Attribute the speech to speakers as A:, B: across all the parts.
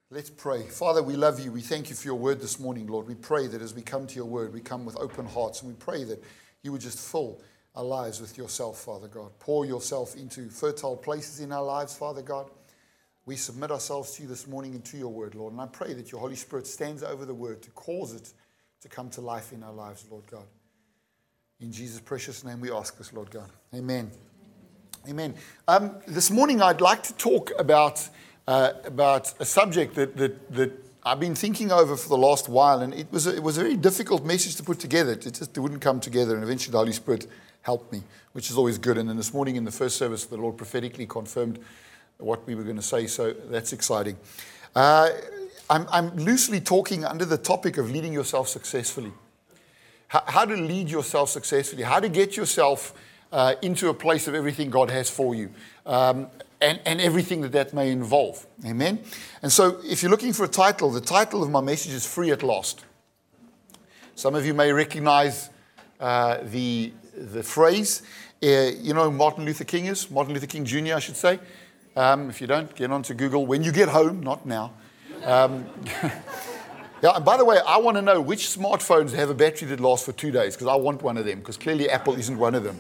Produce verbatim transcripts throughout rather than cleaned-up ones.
A: Let's pray. Father, we love you. We thank you for your word this morning, Lord. We pray that as we come to your word, we come with open hearts, and we pray that you would just fill our lives with yourself, Father God. Pour yourself into fertile places in our lives, Father God. We submit ourselves to you this morning and to your word, Lord. And I pray that your Holy Spirit stands over the word to cause it to come to life in our lives, Lord God. In Jesus' precious name we ask this, Lord God. Amen. Amen. Um, this morning I'd like to talk about uh, about a subject that, that that I've been thinking over for the last while, and it was a, it was a very difficult message to put together. It just it wouldn't come together, and eventually the Holy Spirit helped me, which is always good. And then this morning in the first service, the Lord prophetically confirmed what we were going to say, so that's exciting. Uh, I'm, I'm loosely talking under the topic of leading yourself successfully. How, how to lead yourself successfully, how to get yourself uh, into a place of everything God has for you, um, and, and everything that that may involve. Amen? And so if you're looking for a title, the title of my message is Free at Last. Some of you may recognize uh, the, the phrase. Uh, you know who Martin Luther King is? Martin Luther King Junior, I should say. Um, if you don't, get onto Google when you get home, not now. Um, yeah, and by the way, I want to know which smartphones have a battery that lasts for two days, because I want one of them, because clearly Apple isn't one of them.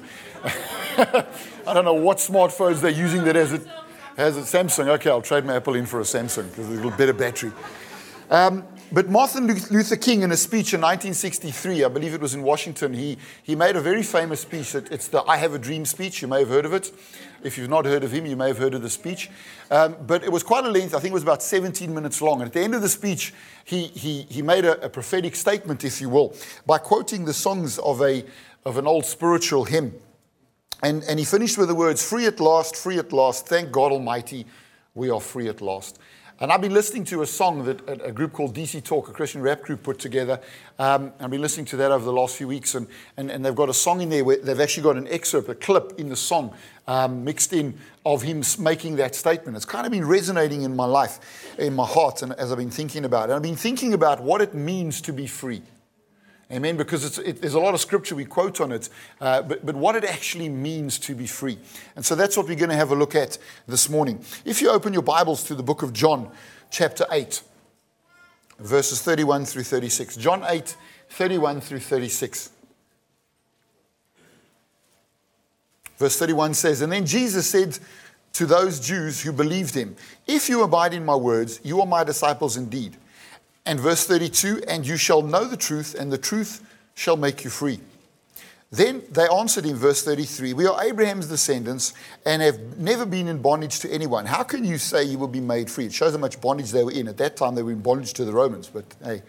A: I don't know what smartphones they're using that has a, has a Samsung. Okay, I'll trade my Apple in for a Samsung, because there's a little better battery. Um, but Martin Luther King, in a speech in nineteen sixty-three, I believe it was in Washington, he, he made a very famous speech. It's the I Have a Dream speech. You may have heard of it. If you've not heard of him, you may have heard of the speech. Um, but it was quite a length. I think it was about seventeen minutes long. And at the end of the speech, he he he made a, a prophetic statement, if you will, by quoting the songs of a of an old spiritual hymn. And, and he finished with the words, "Free at last, free at last, thank God Almighty, we are free at last." And I've been listening to a song that a, a group called D C Talk, a Christian rap group, put together. Um, I've been listening to that over the last few weeks, and, and, and they've got a song in there where they've actually got an excerpt, a clip in the song um, mixed in of him making that statement. It's kind of been resonating in my life, in my heart, and as I've been thinking about it. And I've been thinking about what it means to be free. Amen, because it's, it, there's a lot of scripture we quote on it, uh, but, but what it actually means to be free. And so that's what we're going to have a look at this morning. If you open your Bibles to the book of John, chapter eight, verses thirty-one through thirty-six. John eight, thirty-one through thirty-six. Verse thirty-one says, "And then Jesus said to those Jews who believed him, 'If you abide in my words, you are my disciples indeed.' And verse thirty-two, 'And you shall know the truth, and the truth shall make you free.' Then they answered him, verse thirty-three, 'We are Abraham's descendants and have never been in bondage to anyone. How can you say you will be made free?'" It shows how much bondage they were in. At that time, they were in bondage to the Romans, but hey.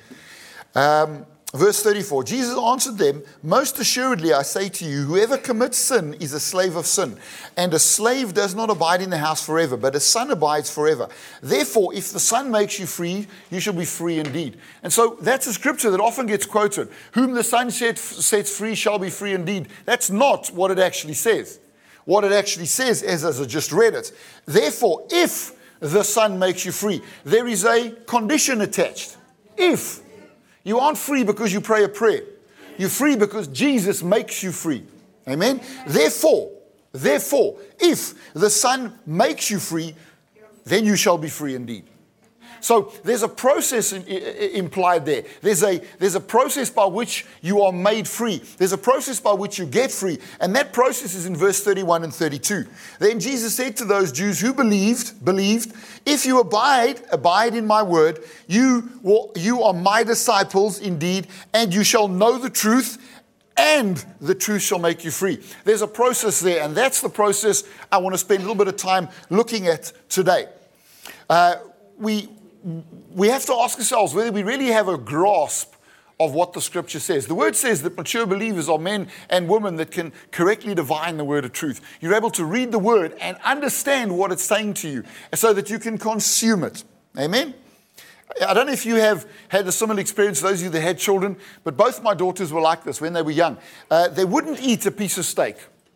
A: Um, verse thirty-four, Jesus answered them, "Most assuredly I say to you, whoever commits sin is a slave of sin. And a slave does not abide in the house forever, but a son abides forever. Therefore, if the Son makes you free, you shall be free indeed." And so that's a scripture that often gets quoted. Whom the Son set, sets free shall be free indeed. That's not what it actually says. What it actually says is, as I just read it, therefore, if the Son makes you free, there is a condition attached. If. You aren't free because you pray a prayer. You're free because Jesus makes you free. Amen? Therefore, therefore, if the Son makes you free, then you shall be free indeed. So there's a process in, in, implied there. There's a, there's a process by which you are made free. There's a process by which you get free. And that process is in verse thirty-one and thirty-two. Then Jesus said to those Jews who believed, believed, "If you abide, abide in my word, you, will, you are my disciples indeed, and you shall know the truth, and the truth shall make you free." There's a process there, and that's the process I want to spend a little bit of time looking at today. Uh, we... We have to ask ourselves whether we really have a grasp of what the scripture says. The word says that mature believers are men and women that can correctly divine the word of truth. You're able to read the word and understand what it's saying to you so that you can consume it. Amen? I don't know if you have had a similar experience, those of you that had children, but both my daughters were like this when they were young. Uh, they wouldn't eat a piece of steak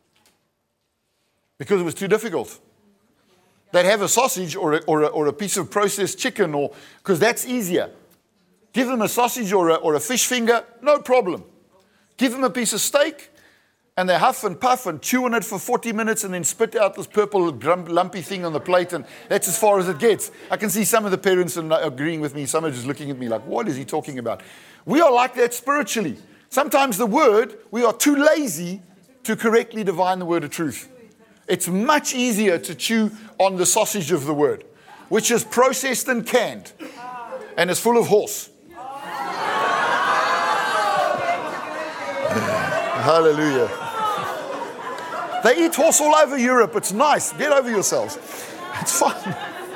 A: because it was too difficult. They'd have a sausage or a, or a, or a piece of processed chicken, or because that's easier. Give them a sausage or a, or a fish finger, no problem. Give them a piece of steak, And they huff and puff and chew on it for forty minutes and then spit out this purple lumpy thing on the plate, and that's as far as it gets. I can see some of the parents are agreeing with me. Some are just looking at me like, what is he talking about? We are like that spiritually. Sometimes the word, we are too lazy to correctly divine the word of truth. It's much easier to chew on the sausage of the word, which is processed and canned and is full of horse. Hallelujah. They eat horse all over Europe. It's nice. Get over yourselves. It's fun.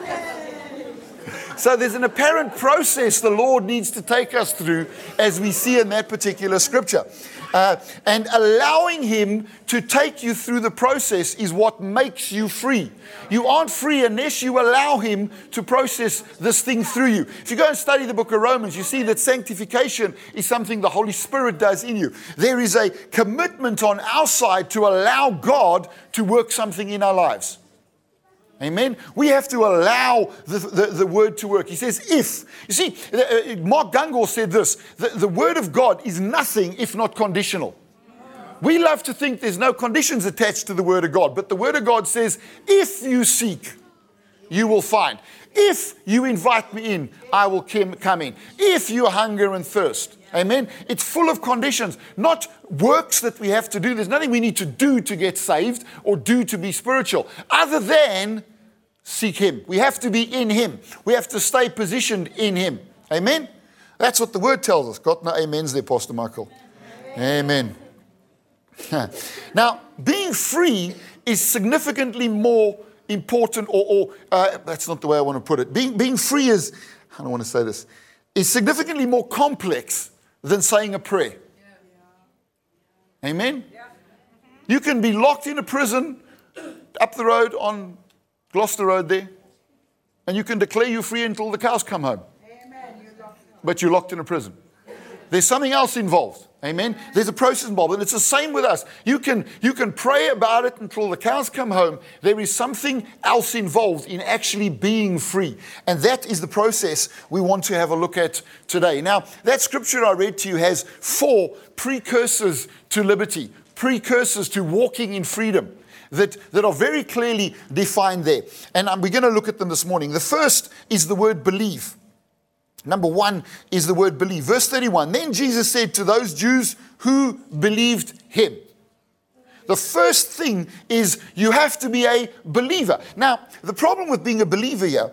A: So there's an apparent process the Lord needs to take us through as we see in that particular scripture. Uh, and allowing Him to take you through the process is what makes you free. You aren't free unless you allow Him to process this thing through you. If you go and study the book of Romans, you see that sanctification is something the Holy Spirit does in you. There is a commitment on our side to allow God to work something in our lives. Amen. We have to allow the, the, the word to work. He says, if. You see, Mark Gungor said this, the, the word of God is nothing if not conditional. We love to think there's no conditions attached to the word of God, but the word of God says, if you seek, you will find. If you invite me in, I will come in. If you hunger and thirst. Amen. It's full of conditions, not works that we have to do. There's nothing we need to do to get saved or do to be spiritual, other than seek Him. We have to be in Him. We have to stay positioned in Him. Amen. That's what the word tells us. Got no amens there, Pastor Michael. Amen. Amen. Now, being free is significantly more important, or, or uh, that's not the way I want to put it. Being, being free is, I don't want to say this, is significantly more complex than saying a prayer. Amen? You can be locked in a prison up the road on Gloucester Road there, and you can declare you free until the cows come home. But you're locked in a prison. There's something else involved. Amen. There's a process involved, and it's the same with us. You can, you can pray about it until the cows come home. There is something else involved in actually being free, and that is the process we want to have a look at today. Now, that scripture I read to you has four precursors to liberty, precursors to walking in freedom that, that are very clearly defined there, and we're going to look at them this morning. The first is the word believe. Number one is the word believe. Verse thirty-one, then Jesus said to those Jews who believed Him. The first thing is you have to be a believer. Now, the problem with being a believer here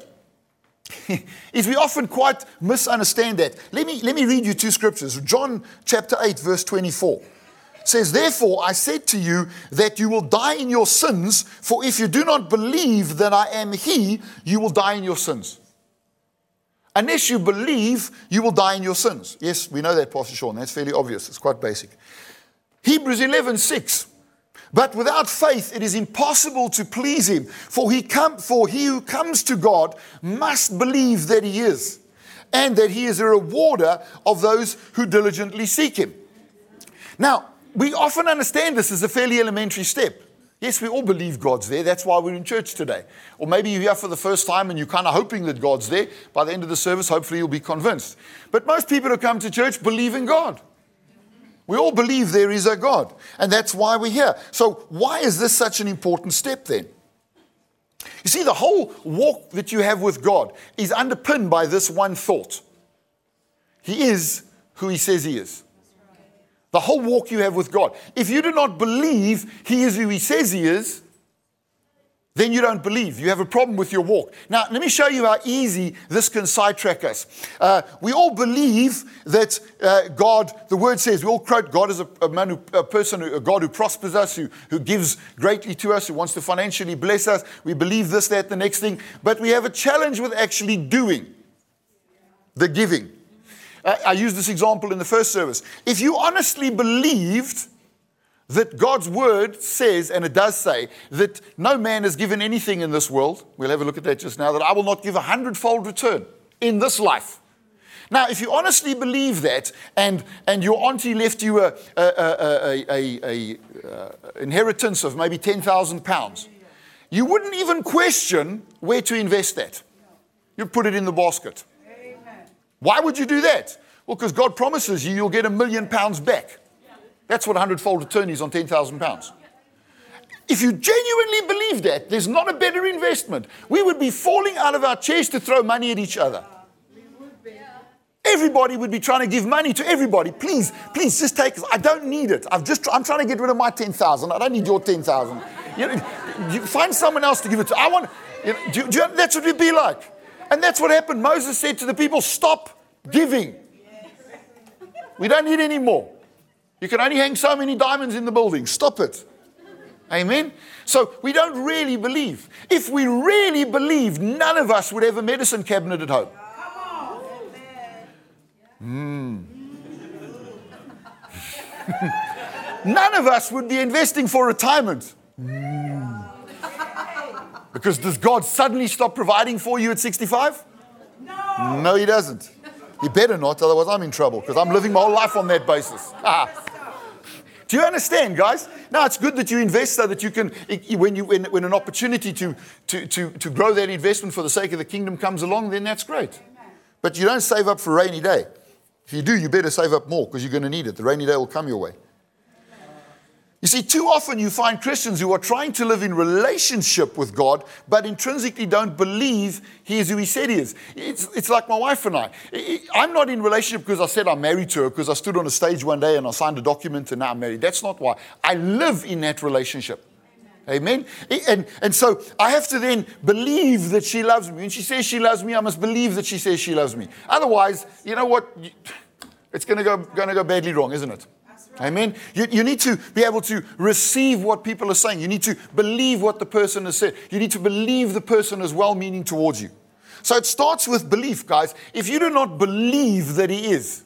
A: is we often quite misunderstand that. Let me, let me read you two scriptures. John chapter eight, verse twenty-four. It says, therefore I said to you that you will die in your sins, for if you do not believe that I am He, you will die in your sins. Unless you believe, you will die in your sins. Yes, we know that, Pastor Sean. That's fairly obvious. It's quite basic. Hebrews eleven six. But without faith, it is impossible to please Him. For he, come, for he who comes to God must believe that He is, and that He is a rewarder of those who diligently seek Him. Now, we often understand this as a fairly elementary step. Yes, we all believe God's there. That's why we're in church today. Or maybe you're here for the first time and you're kind of hoping that God's there. By the end of the service, hopefully you'll be convinced. But most people who come to church believe in God. We all believe there is a God. And that's why we're here. So why is this such an important step then? You see, the whole walk that you have with God is underpinned by this one thought. He is who He says He is. The whole walk you have with God. If you do not believe He is who He says He is, then you don't believe. You have a problem with your walk. Now, let me show you how easy this can sidetrack us. Uh, we all believe that uh, God, the Word says, we all quote God as a, a, man who, a person, who, a God who prospers us, who, who gives greatly to us, who wants to financially bless us. We believe this, that, the next thing. But we have a challenge with actually doing the giving. I used this example in the first service. If you honestly believed that God's word says, and it does say, that no man has given anything in this world, we'll have a look at that just now, that I will not give a hundredfold return in this life. Now, if you honestly believe that, and, and your auntie left you a, a, a, a, a, a inheritance of maybe ten thousand pounds, you wouldn't even question where to invest that. You'd put it in the basket. Why would you do that? Well, because God promises you you'll get a million pounds back. That's what a hundred-fold return is on ten thousand pounds. If you genuinely believe that, there's not a better investment. We would be falling out of our chairs to throw money at each other. Everybody would be trying to give money to everybody. Please, please, just take it. I don't need it. I've just, I'm trying to get rid of my ten thousand. I don't need your ten thousand. You know, you find someone else to give it to. I want, you know, do, do, that's what we'd be like. And that's what happened. Moses said to the people, stop giving. We don't need any more. You can only hang so many diamonds in the building. Stop it. Amen? So we don't really believe. If we really believed, none of us would have a medicine cabinet at home. Mm. None of us would be investing for retirement. Mm. Because does God suddenly stop providing for you at sixty-five? No. No, he doesn't. He better not, otherwise I'm in trouble because I'm living my whole life on that basis. Ah. Do you understand, guys? Now, it's good that you invest so that you can, when you when, when an opportunity to, to, to, to grow that investment for the sake of the kingdom comes along, then that's great. But you don't save up for a rainy day. If you do, you better save up more because you're going to need it. The rainy day will come your way. You see, too often you find Christians who are trying to live in relationship with God, but intrinsically don't believe He is who He said He is. It's, it's like my wife and I. I'm not in relationship because I said I'm married to her, because I stood on a stage one day and I signed a document and now I'm married. That's not why. I live in that relationship. Amen. And, and so I have to then believe that she loves me. When she says she loves me, I must believe that she says she loves me. Otherwise, you know what? It's going to go going to go badly wrong, isn't it? Right. Amen. You, you need to be able to receive what people are saying. You need to believe what the person has said. You need to believe the person is well-meaning towards you. So it starts with belief, guys. If you do not believe that He is,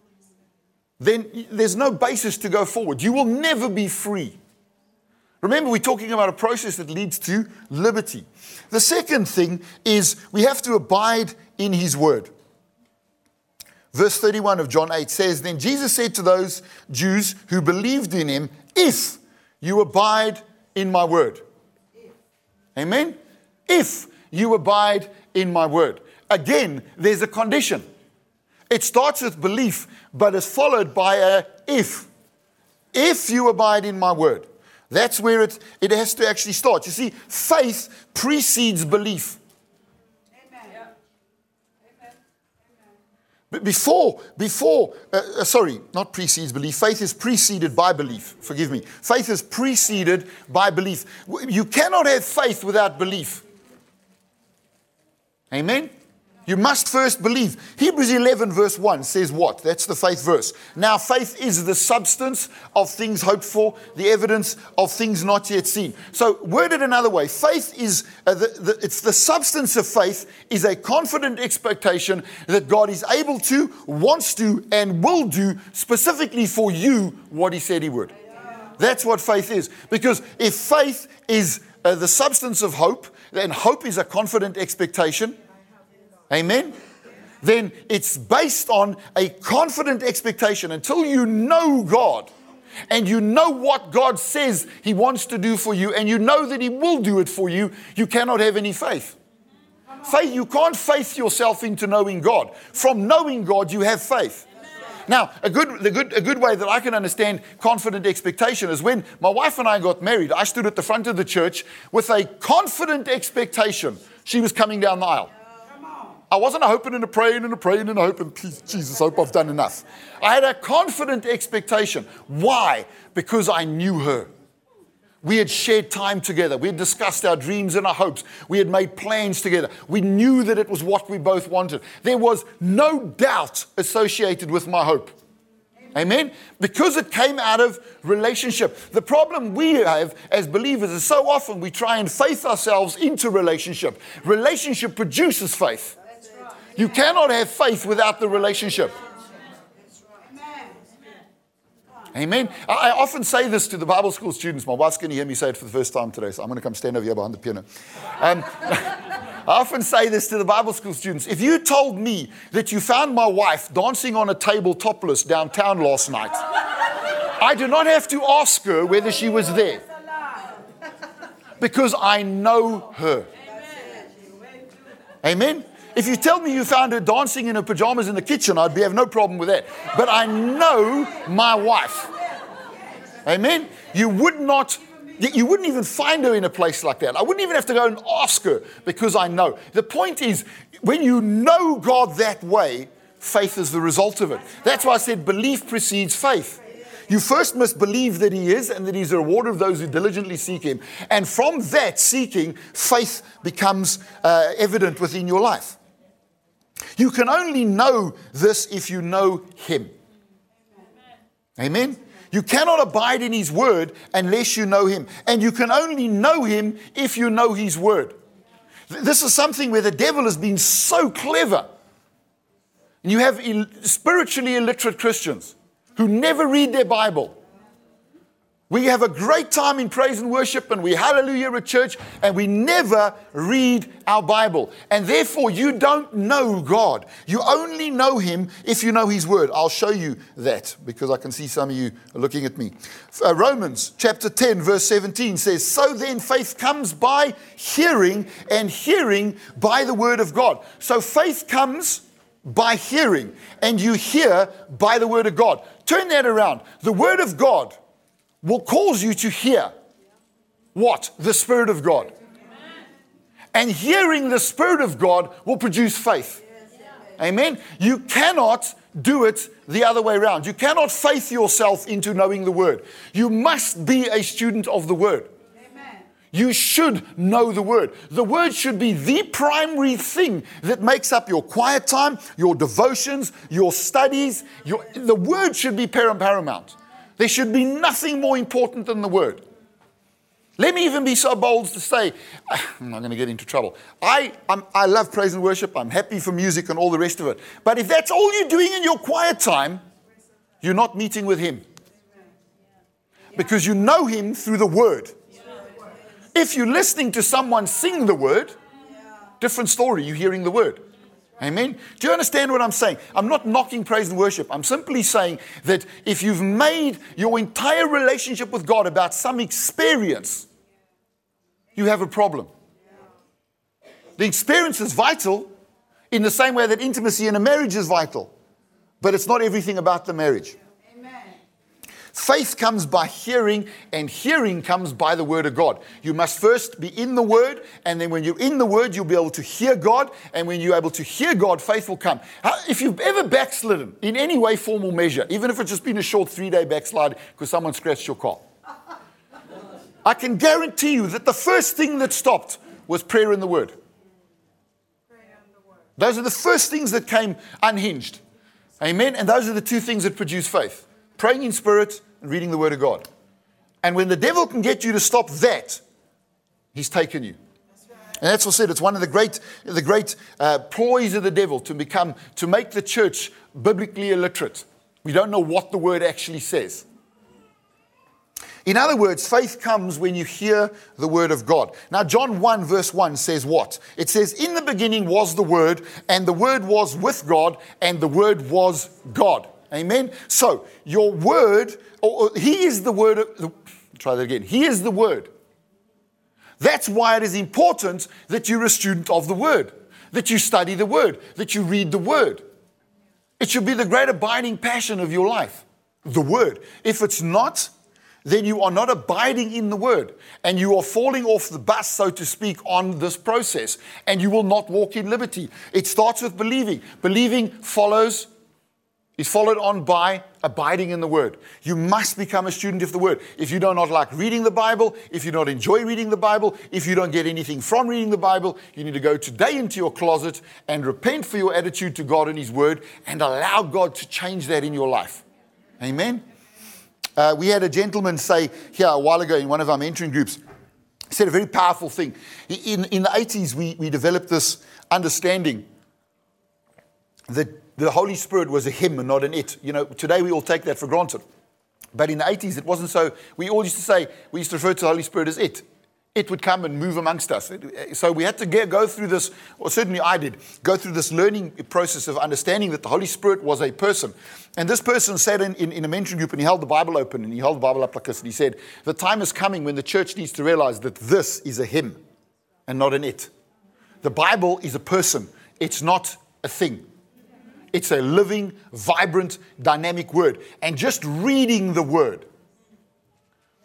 A: then there's no basis to go forward. You will never be free. Remember, we're talking about a process that leads to liberty. The second thing is we have to abide in His word. Verse thirty-one of John eight says, then Jesus said to those Jews who believed in Him, if you abide in my word. Amen? If you abide in my word. Again, there's a condition. It starts with belief, but is followed by a if. If you abide in my word. That's where it, it has to actually start. You see, faith precedes belief. Amen. Yeah. Amen. But before, before, uh, sorry, not precedes belief. Faith is preceded by belief. Forgive me. Faith is preceded by belief. You cannot have faith without belief. Amen? You must first believe. Hebrews eleven verse one says what? That's the faith verse. Now faith is the substance of things hoped for, the evidence of things not yet seen. So worded another way, faith is, uh, the, the, it's the substance of faith is a confident expectation that God is able to, wants to, and will do specifically for you what He said He would. That's what faith is. Because if faith is uh, the substance of hope, then hope is a confident expectation. Amen? Then it's based on a confident expectation. Until you know God and you know what God says He wants to do for you and you know that He will do it for you, you cannot have any faith. Faith, you can't faith yourself into knowing God. From knowing God, you have faith. Now, a good, the good, a good way that I can understand confident expectation is when my wife and I got married, I stood at the front of the church with a confident expectation she was coming down the aisle. I wasn't a hoping and a praying and a praying and a hoping, please, Jesus, hope I've done enough. I had a confident expectation. Why? Because I knew her. We had shared time together. We had discussed our dreams and our hopes. We had made plans together. We knew that it was what we both wanted. There was no doubt associated with my hope. Amen? Because it came out of relationship. The problem we have as believers is so often we try and faith ourselves into relationship. Relationship produces faith. You cannot have faith without the relationship. Amen. I often say this to the Bible school students. My wife's going to hear me say it for the first time today, so I'm going to come stand over here behind the piano. Um, I often say this to the Bible school students. If you told me that you found my wife dancing on a table topless downtown last night, I do not have to ask her whether she was there. Because I know her. Amen. If you tell me you found her dancing in her pajamas in the kitchen, I'd be, have no problem with that. But I know my wife. Amen? You would not, you wouldn't even find her in a place like that. I wouldn't even have to go and ask her because I know. The point is, when you know God that way, faith is the result of it. That's why I said belief precedes faith. You first must believe that he is and that he's a rewarder of those who diligently seek him. And from that seeking, faith becomes uh, evident within your life. You can only know this if you know him. Amen? You cannot abide in his word unless you know him. And you can only know him if you know his word. This is something where the devil has been so clever. And you have ill- spiritually illiterate Christians who never read their Bible. We have a great time in praise and worship and we hallelujah at church and we never read our Bible. And therefore you don't know God. You only know him if you know his word. I'll show you that because I can see some of you are looking at me. Uh, Romans chapter ten verse seventeen says, so then faith comes by hearing and hearing by the word of God. So faith comes by hearing and you hear by the word of God. Turn that around. The word of God will cause you to hear what? The Spirit of God. And hearing the Spirit of God will produce faith. Amen. You cannot do it the other way around. You cannot faith yourself into knowing the word. You must be a student of the word. You should know the word. The word should be the primary thing that makes up your quiet time, your devotions, your studies. Your, the word should be paramount. There should be nothing more important than the word. Let me even be so bold to say, I'm not going to get into trouble. I, I'm, I love praise and worship. I'm happy for music and all the rest of it. But if that's all you're doing in your quiet time, you're not meeting with him. Because you know him through the word. If you're listening to someone sing the word, different story, you're hearing the word. Amen. Do you understand what I'm saying? I'm not knocking praise and worship. I'm simply saying that if you've made your entire relationship with God about some experience, you have a problem. The experience is vital in the same way that intimacy in a marriage is vital, but it's not everything about the marriage. Faith comes by hearing, and hearing comes by the word of God. You must first be in the word, and then when you're in the word, you'll be able to hear God, and when you're able to hear God, faith will come. If you've ever backslidden in any way, form, or measure, even if it's just been a short three-day backslide because someone scratched your car, I can guarantee you that the first thing that stopped was prayer in the word. Those are the first things that came unhinged. Amen? And those are the two things that produce faith. Praying in spirit and reading the word of God. And when the devil can get you to stop that, he's taken you. And that's what I said. It's one of the great, the great uh, ploys of the devil to become, to make the church biblically illiterate. We don't know what the word actually says. In other words, faith comes when you hear the word of God. Now, John one verse one says what? It says, in the beginning was the word, and the word was with God, and the word was God. Amen? So, your word, or, or, he is the word, of, try that again. He is the word. That's why it is important that you're a student of the word, that you study the word, that you read the word. It should be the great abiding passion of your life, the word. If it's not, then you are not abiding in the word, and you are falling off the bus, so to speak, on this process, and you will not walk in liberty. It starts with believing. Believing follows, is followed on by abiding in the word. You must become a student of the word. If you do not like reading the Bible, if you don't enjoy reading the Bible, if you don't get anything from reading the Bible, you need to go today into your closet and repent for your attitude to God and his word, and allow God to change that in your life. Amen? Uh, we had a gentleman say here a while ago in one of our mentoring groups, he said a very powerful thing. In, in the eighties, we, we developed this understanding that the Holy Spirit was a him and not an it. You know, today we all take that for granted. But in the eighties, it wasn't so. We all used to say, we used to refer to the Holy Spirit as it. It would come and move amongst us. So we had to get, go through this, or certainly I did, go through this learning process of understanding that the Holy Spirit was a person. And this person sat in, in, in a mentoring group and he held the Bible open and he held the Bible up like this and he said, the time is coming when the church needs to realize that this is a him and not an it. The Bible is a person. It's not a thing. It's a living, vibrant, dynamic word. And just reading the word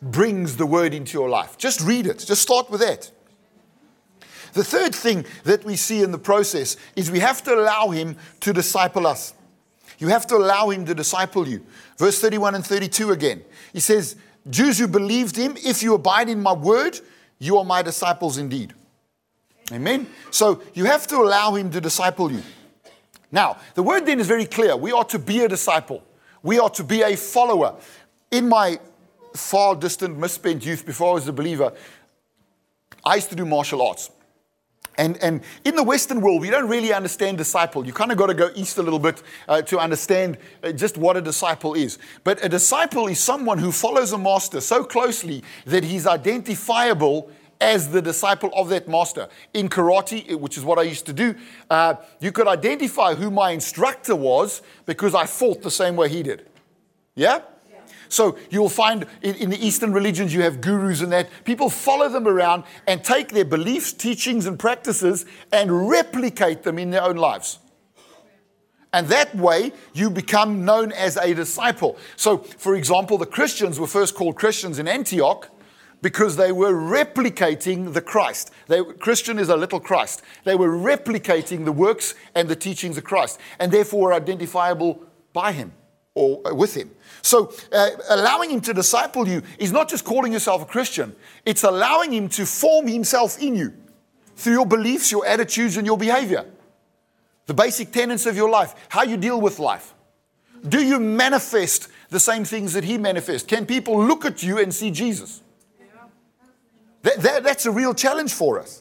A: brings the word into your life. Just read it. Just start with that. The third thing that we see in the process is we have to allow him to disciple us. You have to allow him to disciple you. Verse thirty-one and thirty-two again. He says, Jews who believed him, if you abide in my word, you are my disciples indeed. Amen. So you have to allow him to disciple you. Now, the word then is very clear. We are to be a disciple. We are to be a follower. In my far distant misspent youth, before I was a believer, I used to do martial arts. And, and in the Western world, we don't really understand disciple. You kind of got to go east a little bit uh, to understand uh, just what a disciple is. But a disciple is someone who follows a master so closely that he's identifiable as the disciple of that master. In karate, which is what I used to do, uh, you could identify who my instructor was because I fought the same way he did. Yeah? So you'll find in, in the Eastern religions, you have gurus and that. People follow them around and take their beliefs, teachings, and practices and replicate them in their own lives. And that way, you become known as a disciple. So, for example, the Christians were first called Christians in Antioch because they were replicating the Christ. They, Christian is a little Christ. They were replicating the works and the teachings of Christ, and therefore were identifiable by him or with him. So uh, allowing him to disciple you is not just calling yourself a Christian. It's allowing him to form himself in you through your beliefs, your attitudes, and your behavior. The basic tenets of your life, how you deal with life. Do you manifest the same things that he manifests? Can people look at you and see Jesus? That, that, that's a real challenge for us.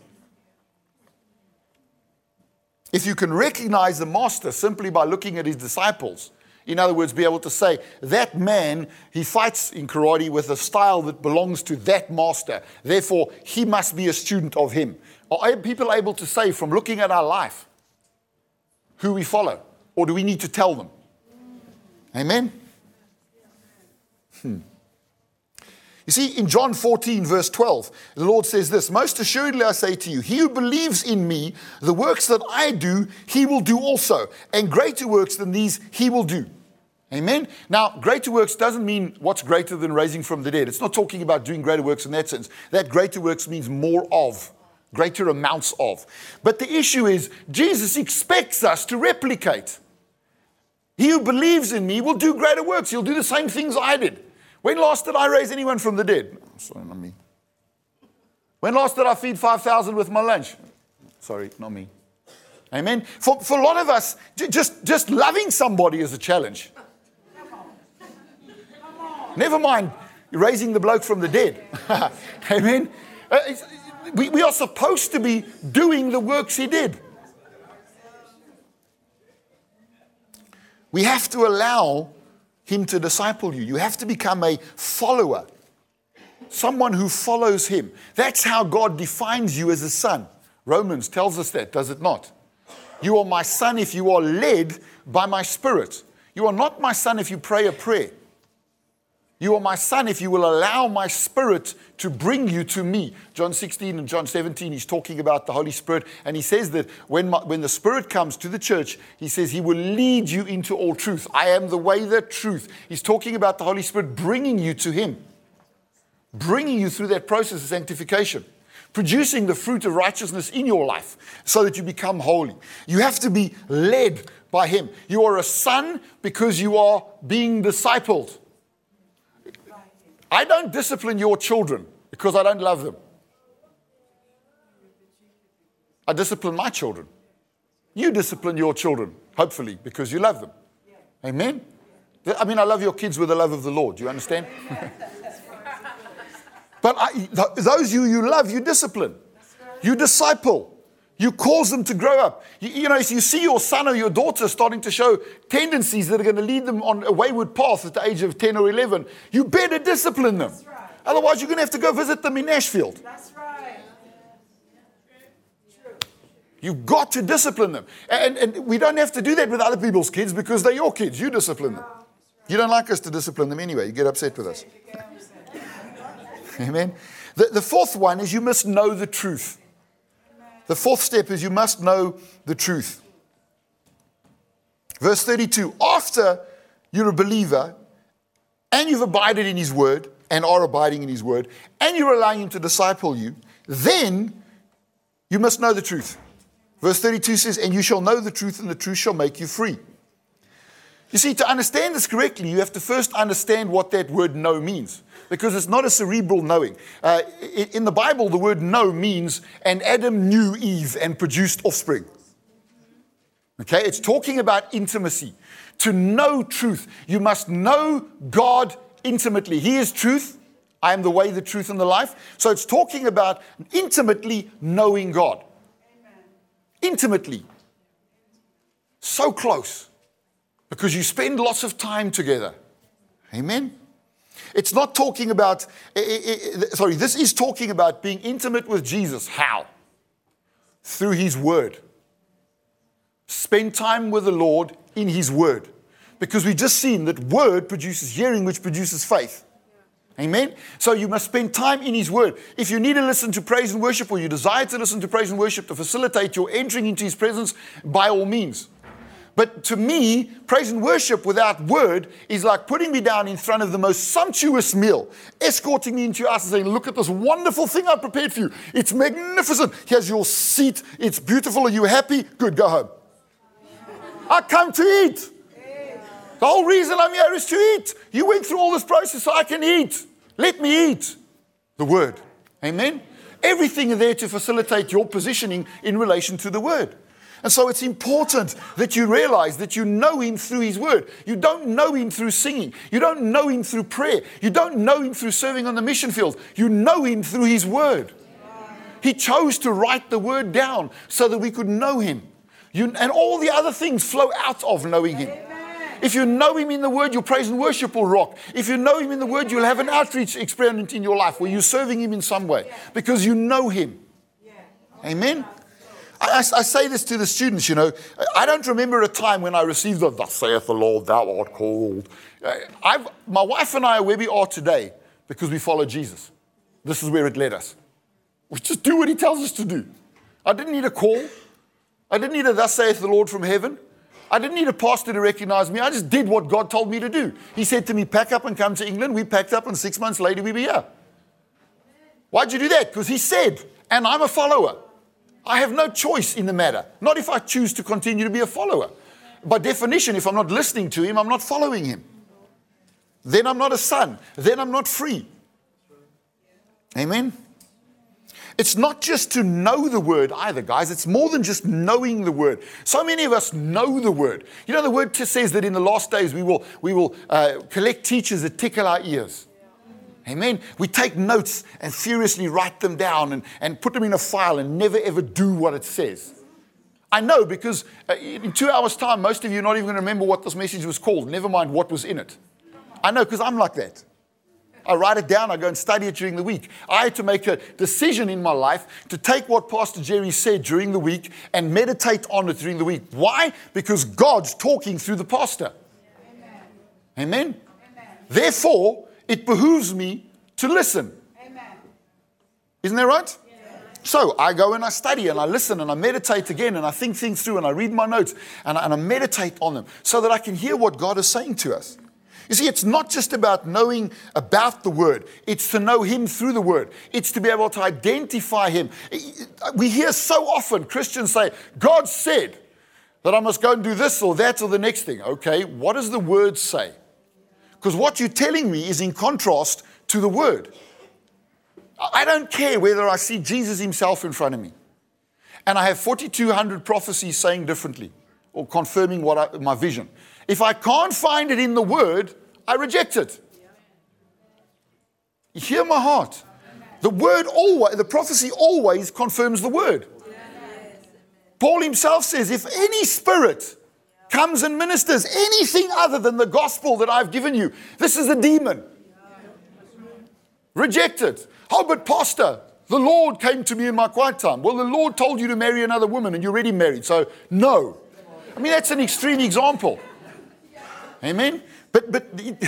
A: If you can recognize the master simply by looking at his disciples, in other words, be able to say, that man, he fights in karate with a style that belongs to that master. Therefore, he must be a student of him. Are people able to say from looking at our life who we follow? Or do we need to tell them? Amen? Hmm. You see, in John fourteen, verse twelve, the Lord says this, most assuredly I say to you, he who believes in me, the works that I do, he will do also. And greater works than these, he will do. Amen? Now, greater works doesn't mean what's greater than raising from the dead. It's not talking about doing greater works in that sense. That greater works means more of, greater amounts of. But the issue is, Jesus expects us to replicate. He who believes in me will do greater works. He'll do the same things I did. When last did I raise anyone from the dead? Sorry, not me. When last did I feed five thousand with my lunch? Sorry, not me. Amen? For, for a lot of us, j- just, just loving somebody is a challenge. Come on. Come on. Never mind raising the bloke from the dead. Amen? Uh, we, we are supposed to be doing the works he did. We have to allow him to disciple you. You have to become a follower. Someone who follows him. That's how God defines you as a son. Romans tells us that, does it not? You are my son if you are led by my spirit. You are not my son if you pray a prayer. You are my son if you will allow my spirit to bring you to me. John sixteen and John seventeen, he's talking about the Holy Spirit. And he says that when, my, when the Spirit comes to the church, he says he will lead you into all truth. I am the way, the truth. He's talking about the Holy Spirit bringing you to him. Bringing you through that process of sanctification. Producing the fruit of righteousness in your life so that you become holy. You have to be led by him. You are a son because you are being discipled. I don't discipline your children because I don't love them. I discipline my children. You discipline your children, hopefully, because you love them. Amen? I mean, I love your kids with the love of the Lord. Do you understand? But I, th- those you you love, you discipline. You disciple. You cause them to grow up. You, you know, if you see your son or your daughter starting to show tendencies that are going to lead them on a wayward path at the age of ten or eleven, you better discipline them. Right. Otherwise, you're going to have to go visit them in Nashfield. That's right. You've got to discipline them. And, and we don't have to do that with other people's kids because they're your kids. You discipline them. You don't like us to discipline them anyway. You get upset with us. Amen. The, the fourth one is you must know the truth. The fourth step is you must know the truth. Verse thirty-two, after you're a believer and you've abided in his word and are abiding in his word, and you're allowing him to disciple you, then you must know the truth. Verse thirty-two says, and you shall know the truth, and the truth shall make you free. You see, to understand this correctly, you have to first understand what that word know means, because it's not a cerebral knowing. Uh, in the Bible, the word know means, and Adam knew Eve and produced offspring. Okay, it's talking about intimacy. To know truth, you must know God intimately. He is truth. I am the way, the truth, and the life. So it's talking about intimately knowing God. Amen. Intimately. So close. Because you spend lots of time together. Amen. It's not talking about, sorry, this is talking about being intimate with Jesus. How? Through his word. Spend time with the Lord in his word. Because we've just seen that word produces hearing, which produces faith. Amen? So you must spend time in his word. If you need to listen to praise and worship, or you desire to listen to praise and worship to facilitate your entering into his presence, by all means. But to me, praise and worship without word is like putting me down in front of the most sumptuous meal, escorting me into your house and saying, look at this wonderful thing I prepared for you. It's magnificent. Here's your seat. It's beautiful. Are you happy? Good, go home. I come to eat. The whole reason I'm here is to eat. You went through all this process so I can eat. Let me eat the word. Amen? Everything is there to facilitate your positioning in relation to the word. And so it's important that you realize that you know him through his word. You don't know him through singing. You don't know him through prayer. You don't know him through serving on the mission field. You know him through his word. He chose to write the word down so that we could know him. You, and all the other things flow out of knowing him. If you know him in the word, your praise and worship will rock. If you know him in the word, you'll have an outreach experiment in your life where you're serving him in some way because you know him. Amen? I, I say this to the students, you know, I don't remember a time when I received the, thus saith the Lord, thou art called. I've, my wife and I are where we are today because we follow Jesus. This is where it led us. We just do what he tells us to do. I didn't need a call. I didn't need a thus saith the Lord from heaven. I didn't need a pastor to recognize me. I just did what God told me to do. He said to me, pack up and come to England. We packed up and six months later we were here. Why'd you do that? Because he said, and I'm a follower. I have no choice in the matter. Not if I choose to continue to be a follower. By definition, if I'm not listening to him, I'm not following him. Then I'm not a son. Then I'm not free. Amen? It's not just to know the word either, guys. It's more than just knowing the word. So many of us know the word. You know, the word says that in the last days we will, we will uh, collect teachers that tickle our ears. Amen. We take notes and furiously write them down and, and put them in a file and never ever do what it says. I know because uh, in two hours' time, most of you are not even going to remember what this message was called, never mind what was in it. I know because I'm like that. I write it down, I go and study it during the week. I had to make a decision in my life to take what Pastor Jerry said during the week and meditate on it during the week. Why? Because God's talking through the pastor. Amen. Amen? Amen. Therefore, it behooves me to listen. Amen. Isn't that right? Yeah. So I go and I study and I listen and I meditate again and I think things through and I read my notes and I, and I meditate on them so that I can hear what God is saying to us. You see, it's not just about knowing about the word. It's to know him through the word. It's to be able to identify him. We hear so often Christians say, God said that I must go and do this or that or the next thing. Okay, what does the word say? Because what you're telling me is in contrast to the word. I don't care whether I see Jesus himself in front of me and I have forty-two hundred prophecies saying differently or confirming what I, my vision. If I can't find it in the word, I reject it. You hear my heart? The word always, the prophecy always confirms the word. Paul himself says, if any spirit comes and ministers anything other than the gospel that I've given you, this is a demon. Reject it. Oh, but pastor, the Lord came to me in my quiet time. Well, the Lord told you to marry another woman and you're already married. So no. I mean, that's an extreme example. Amen? But, but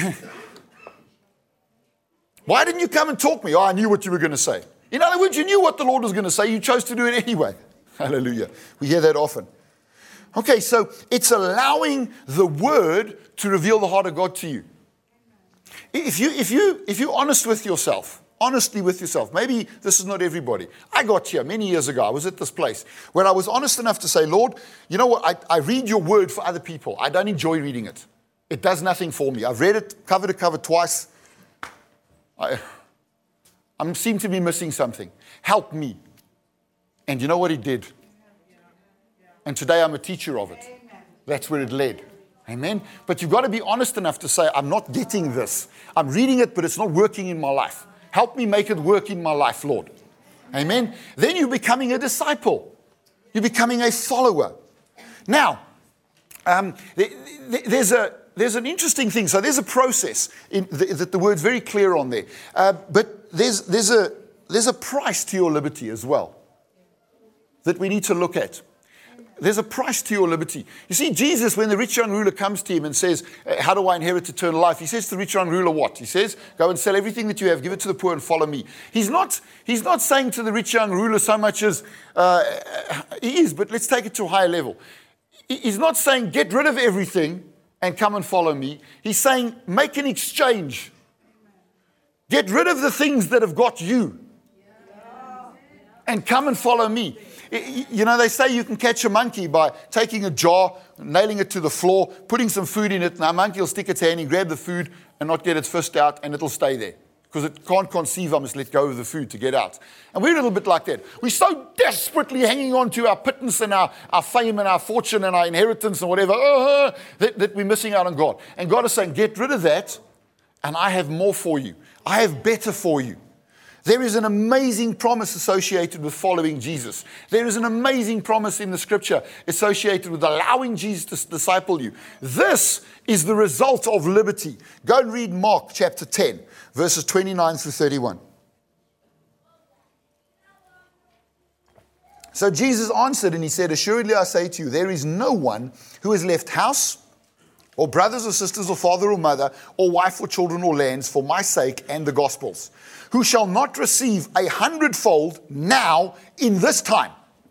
A: why didn't you come and talk to me? Oh, I knew what you were going to say. In other words, you knew what the Lord was going to say. You chose to do it anyway. Hallelujah. We hear that often. Okay, so it's allowing the word to reveal the heart of God to you. If, you, if, you, if you're honest with yourself, honestly with yourself, maybe this is not everybody. I got here many years ago. I was at this place where I was honest enough to say, Lord, you know what? I, I read your word for other people. I don't enjoy reading it. It does nothing for me. I've read it cover to cover twice. I I seem to be missing something. Help me. And you know what he did? And today I'm a teacher of it. That's where it led. Amen? But you've got to be honest enough to say, I'm not getting this. I'm reading it, but it's not working in my life. Help me make it work in my life, Lord. Amen? Then you're becoming a disciple. You're becoming a follower. Now, um, there's a there's an interesting thing. So there's a process in the, that the word's very clear on there. Uh, but there's there's a there's a price to your liberty as well that we need to look at. There's a price to your liberty. You see, Jesus, when the rich young ruler comes to him and says, how do I inherit eternal life? He says to the rich young ruler what? He says, go and sell everything that you have, give it to the poor and follow me. He's not, he's not saying to the rich young ruler so much as, uh, he is, but let's take it to a higher level. He's not saying, get rid of everything and come and follow me. He's saying, make an exchange. Get rid of the things that have got you and come and follow me. You know, they say you can catch a monkey by taking a jar, nailing it to the floor, putting some food in it. Now, a monkey will stick its hand in, grab the food, and not get its fist out, and it'll stay there. Because it can't conceive, I must let go of the food to get out. And we're a little bit like that. We're so desperately hanging on to our pittance and our, our fame and our fortune and our inheritance and whatever, uh, that, that we're missing out on God. And God is saying, get rid of that, and I have more for you. I have better for you. There is an amazing promise associated with following Jesus. There is an amazing promise in the scripture associated with allowing Jesus to disciple you. This is the result of liberty. Go and read Mark chapter ten, verses twenty-nine through thirty-one. So Jesus answered and he said, assuredly I say to you, there is no one who has left house or brothers or sisters or father or mother or wife or children or lands for my sake and the gospel's, who shall not receive a hundredfold now in this time.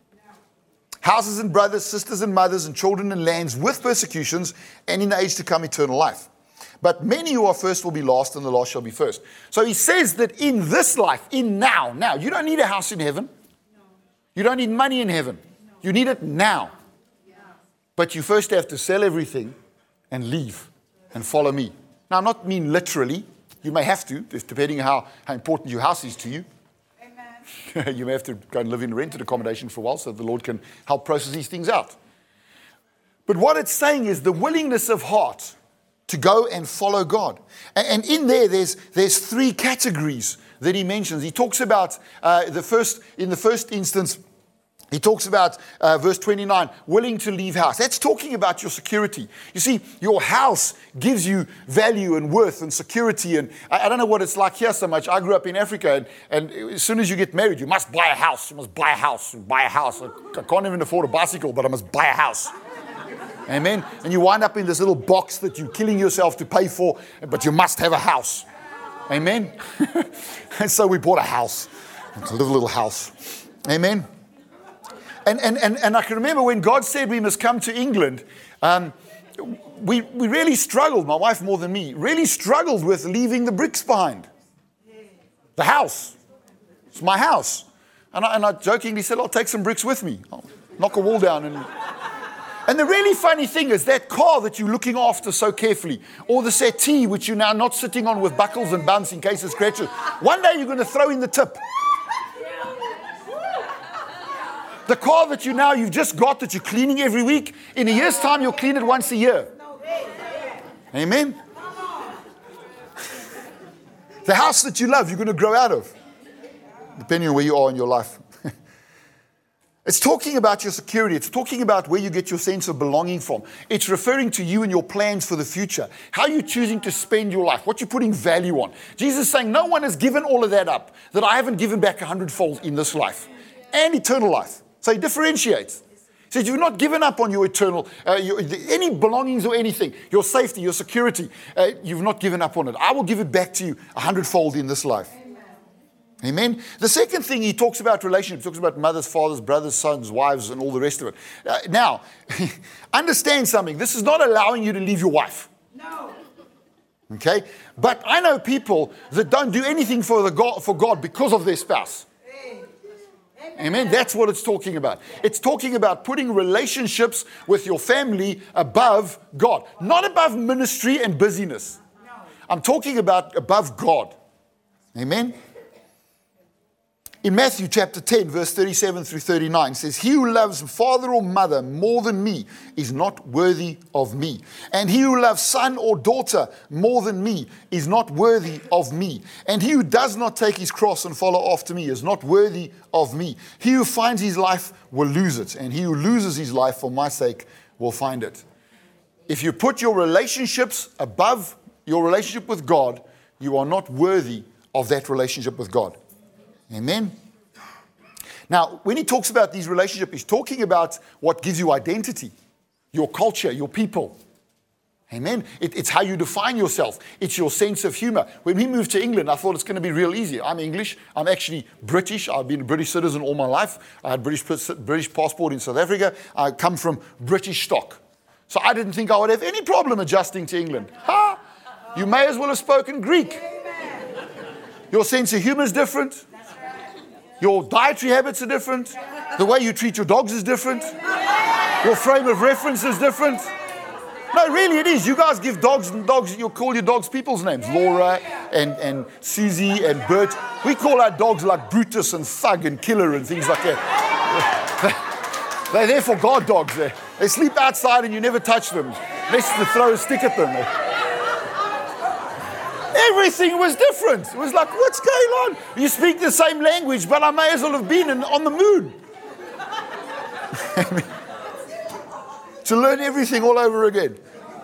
A: Houses and brothers, sisters and mothers and children and lands with persecutions and in the age to come eternal life. But many who are first will be last and the last shall be first. So he says that in this life, in now, now, you don't need a house in heaven. You don't need money in heaven. You need it now. But you first have to sell everything and leave and follow me. Now, I'm not mean literally. You may have to, depending on how, how important your house is to you. Amen. You may have to go and live in rented accommodation for a while so the Lord can help process these things out. But what it's saying is the willingness of heart to go and follow God. And, and in there, there's, there's three categories that he mentions. He talks about uh, the first, in the first instance, he talks about uh, verse twenty-nine, willing to leave house. That's talking about your security. You see, your house gives you value and worth and security. And I, I don't know what it's like here so much. I grew up in Africa, and, and as soon as you get married, you must buy a house. You must buy a house. Buy a house. I, I can't even afford a bicycle, but I must buy a house. Amen? And you wind up in this little box that you're killing yourself to pay for, but you must have a house. Amen? And so we bought a house. It's a little, little house. Amen? And, and, and, and I can remember when God said we must come to England, um, we, we really struggled, my wife more than me, really struggled with leaving the bricks behind. The house. It's my house. And I, and I jokingly said, I'll take some bricks with me. I'll knock a wall down. And, and the really funny thing is that car that you're looking after so carefully, or the settee which you're now not sitting on with buckles and bumps in case it scratches, one day you're going to throw in the tip. The car that you now, you've just got that you're cleaning every week, in a year's time, you'll clean it once a year. Amen? The house that you love, you're going to grow out of, depending on where you are in your life. It's talking about your security. It's talking about where you get your sense of belonging from. It's referring to you and your plans for the future. How you're choosing to spend your life. What you're putting value on. Jesus is saying, no one has given all of that up that I haven't given back a hundredfold in this life. And eternal life. So he differentiates. He says, you've not given up on your eternal, uh, your, any belongings or anything, your safety, your security. Uh, you've not given up on it. I will give it back to you a hundredfold in this life. Amen. Amen. The second thing he talks about relationships, talks about mothers, fathers, brothers, sons, wives, and all the rest of it. Uh, now, understand something. This is not allowing you to leave your wife. No. Okay? But I know people that don't do anything for, the God, for God because of their spouse. Amen. That's what it's talking about. It's talking about putting relationships with your family above God. Not above ministry and busyness. I'm talking about above God. Amen. In Matthew chapter ten, verse thirty-seven through thirty-nine, it says, he who loves father or mother more than me is not worthy of me. And he who loves son or daughter more than me is not worthy of me. And he who does not take his cross and follow after me is not worthy of me. He who finds his life will lose it. And he who loses his life for my sake will find it. If you put your relationships above your relationship with God, you are not worthy of that relationship with God. Amen. Now, when he talks about these relationships, he's talking about what gives you identity, your culture, your people. Amen. It, it's how you define yourself. It's your sense of humor. When we moved to England, I thought it's going to be real easy. I'm English. I'm actually British. I've been a British citizen all my life. I had British British passport in South Africa. I come from British stock. So I didn't think I would have any problem adjusting to England. Ha! You may as well have spoken Greek. Your sense of humor is different. Your dietary habits are different. The way you treat your dogs is different. Your frame of reference is different. No, really it is. You guys give dogs and dogs, you call your dogs people's names. Laura and, and Susie and Bert. We call our dogs like Brutus and Thug and Killer and things like that. They're there for guard dogs. They, they sleep outside and you never touch them. Unless you throw a stick at them. Everything was different. It was like, what's going on? You speak the same language, but I may as well have been in, on the moon. To learn everything all over again.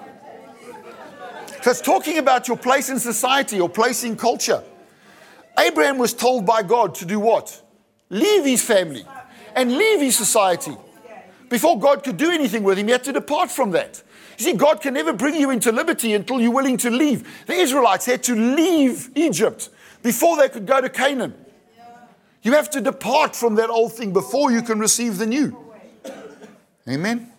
A: So it's talking about your place in society, your place in culture. Abraham was told by God to do what? Leave his family and leave his society. Before God could do anything with him, he had to depart from that. You see, God can never bring you into liberty until you're willing to leave. The Israelites had to leave Egypt before they could go to Canaan. You have to depart from that old thing before you can receive the new. Amen.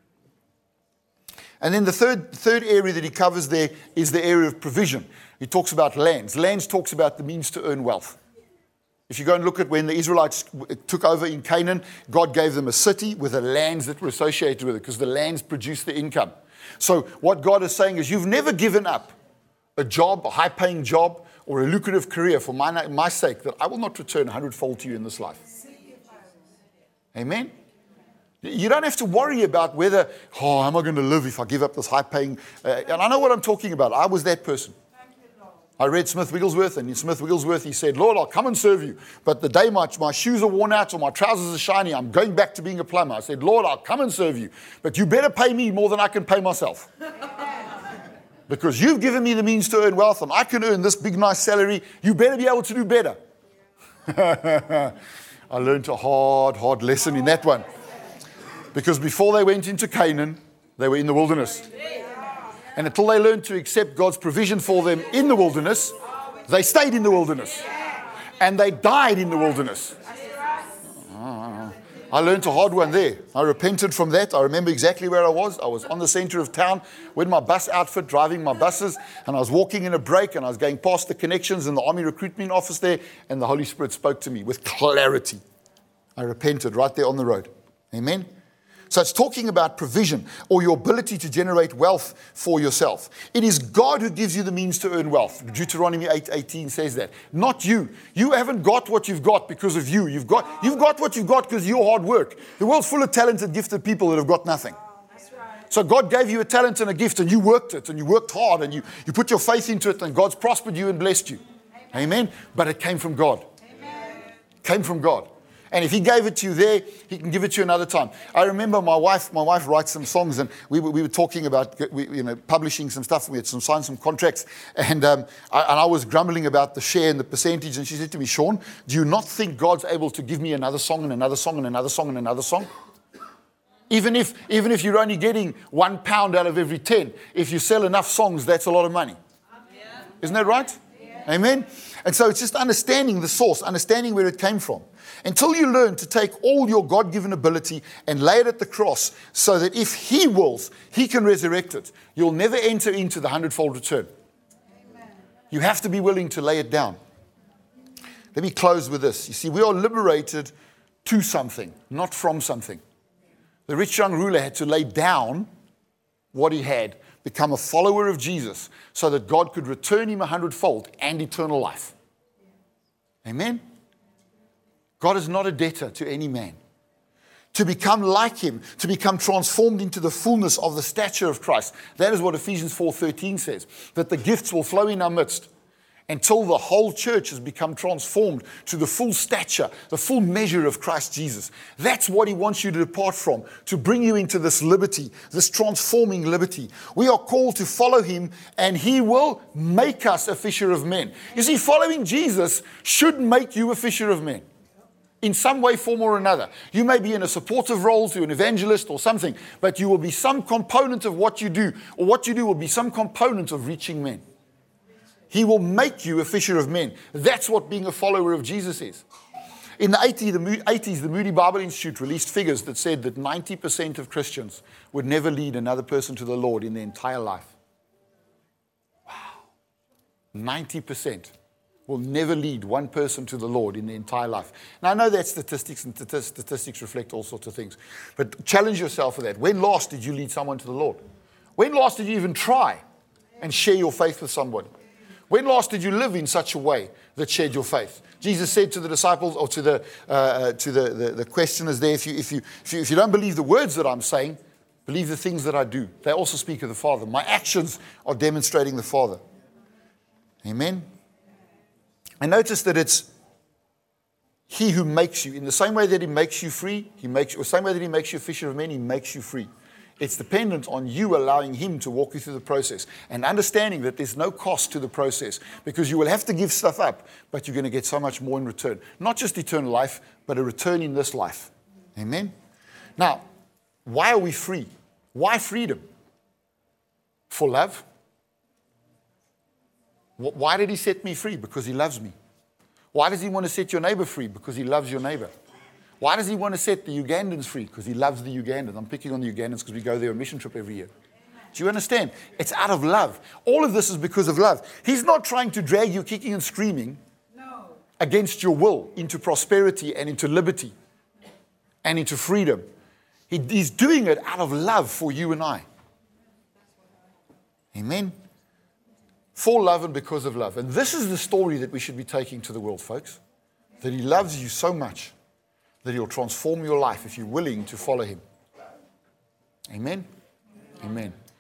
A: And then the third, third area that he covers there is the area of provision. He talks about lands. Lands talks about the means to earn wealth. If you go and look at when the Israelites took over in Canaan, God gave them a city with the lands that were associated with it because the lands produced the income. So what God is saying is you've never given up a job, a high-paying job, or a lucrative career for my, my sake that I will not return a hundredfold to you in this life. Amen? You don't have to worry about whether, oh, am I going to live if I give up this high-paying... Uh, and I know what I'm talking about. I was that person. I read Smith Wigglesworth, and in Smith Wigglesworth he said, Lord, I'll come and serve you. But the day my, my shoes are worn out or my trousers are shiny, I'm going back to being a plumber. I said, Lord, I'll come and serve you. But you better pay me more than I can pay myself. Because you've given me the means to earn wealth, and I can earn this big, nice salary. You better be able to do better. I learned a hard, hard lesson in that one. Because before they went into Canaan, they were in the wilderness. And until they learned to accept God's provision for them in the wilderness, they stayed in the wilderness. And they died in the wilderness. Oh, I learned a hard one there. I repented from that. I remember exactly where I was. I was on the center of town with my bus outfit, driving my buses. And I was walking in a break and I was going past the connections in the Army recruitment office there. And the Holy Spirit spoke to me with clarity. I repented right there on the road. Amen. So it's talking about provision or your ability to generate wealth for yourself. It is God who gives you the means to earn wealth. Deuteronomy eight eighteen says that. Not you. You haven't got what you've got because of you. You've got, you've got what you've got because of your hard work. The world's full of talented, gifted people that have got nothing. So God gave you a talent and a gift and you worked it and you worked hard and you, you put your faith into it and God's prospered you and blessed you. Amen. But it came from God. It came from God. And if he gave it to you there, he can give it to you another time. I remember my wife, my wife writes some songs, and we were, we were talking about we, you know, publishing some stuff. We had some signed some contracts, and, um, I, and I was grumbling about the share and the percentage. And she said to me, Sean, do you not think God's able to give me another song and another song and another song and another song? Even if, even if you're only getting one pound out of every ten, if you sell enough songs, that's a lot of money. Yeah. Isn't that right? Yeah. Amen? And so it's just understanding the source, understanding where it came from. Until you learn to take all your God-given ability and lay it at the cross so that if he wills, he can resurrect it, you'll never enter into the hundredfold return. You have to be willing to lay it down. Let me close with this. You see, we are liberated to something, not from something. The rich young ruler had to lay down what he had, become a follower of Jesus, so that God could return him a hundredfold and eternal life. Amen? God is not a debtor to any man. To become like him, to become transformed into the fullness of the stature of Christ. That is what Ephesians four thirteen says, that the gifts will flow in our midst until the whole church has become transformed to the full stature, the full measure of Christ Jesus. That's what he wants you to depart from, to bring you into this liberty, this transforming liberty. We are called to follow him, and he will make us a fisher of men. You see, following Jesus should make you a fisher of men. In some way, form, or another. You may be in a supportive role to an evangelist or something, but you will be some component of what you do, or what you do will be some component of reaching men. He will make you a fisher of men. That's what being a follower of Jesus is. In the eighties, the Moody Bible Institute released figures that said that ninety percent of Christians would never lead another person to the Lord in their entire life. Wow. ninety percent will never lead one person to the Lord in their entire life. Now, I know that statistics, and statistics reflect all sorts of things, but challenge yourself for that. When last did you lead someone to the Lord? When last did you even try and share your faith with somebody? When last did you live in such a way that shared your faith? Jesus said to the disciples, or to the uh, to the, the, the questioners there, if you, if, you, if, you, if you don't believe the words that I'm saying, believe the things that I do. They also speak of the Father. My actions are demonstrating the Father. Amen? And notice that it's he who makes you. In the same way that he makes you free, he makes you, or the same way that he makes you a fisher of men, he makes you free. It's dependent on you allowing him to walk you through the process and understanding that there's no cost to the process, because you will have to give stuff up, but you're going to get so much more in return. Not just eternal life, but a return in this life. Amen? Now, why are we free? Why freedom? For love? Why did he set me free? Because he loves me. Why does he want to set your neighbor free? Because he loves your neighbor. Why does he want to set the Ugandans free? Because he loves the Ugandans. I'm picking on the Ugandans because we go there on a mission trip every year. Do you understand? It's out of love. All of this is because of love. He's not trying to drag you kicking and screaming no. against your will into prosperity and into liberty and into freedom. He, he's doing it out of love for you and I. Amen? For love and because of love. And this is the story that we should be taking to the world, folks. That he loves you so much that he'll transform your life if you're willing to follow him. Amen? Amen.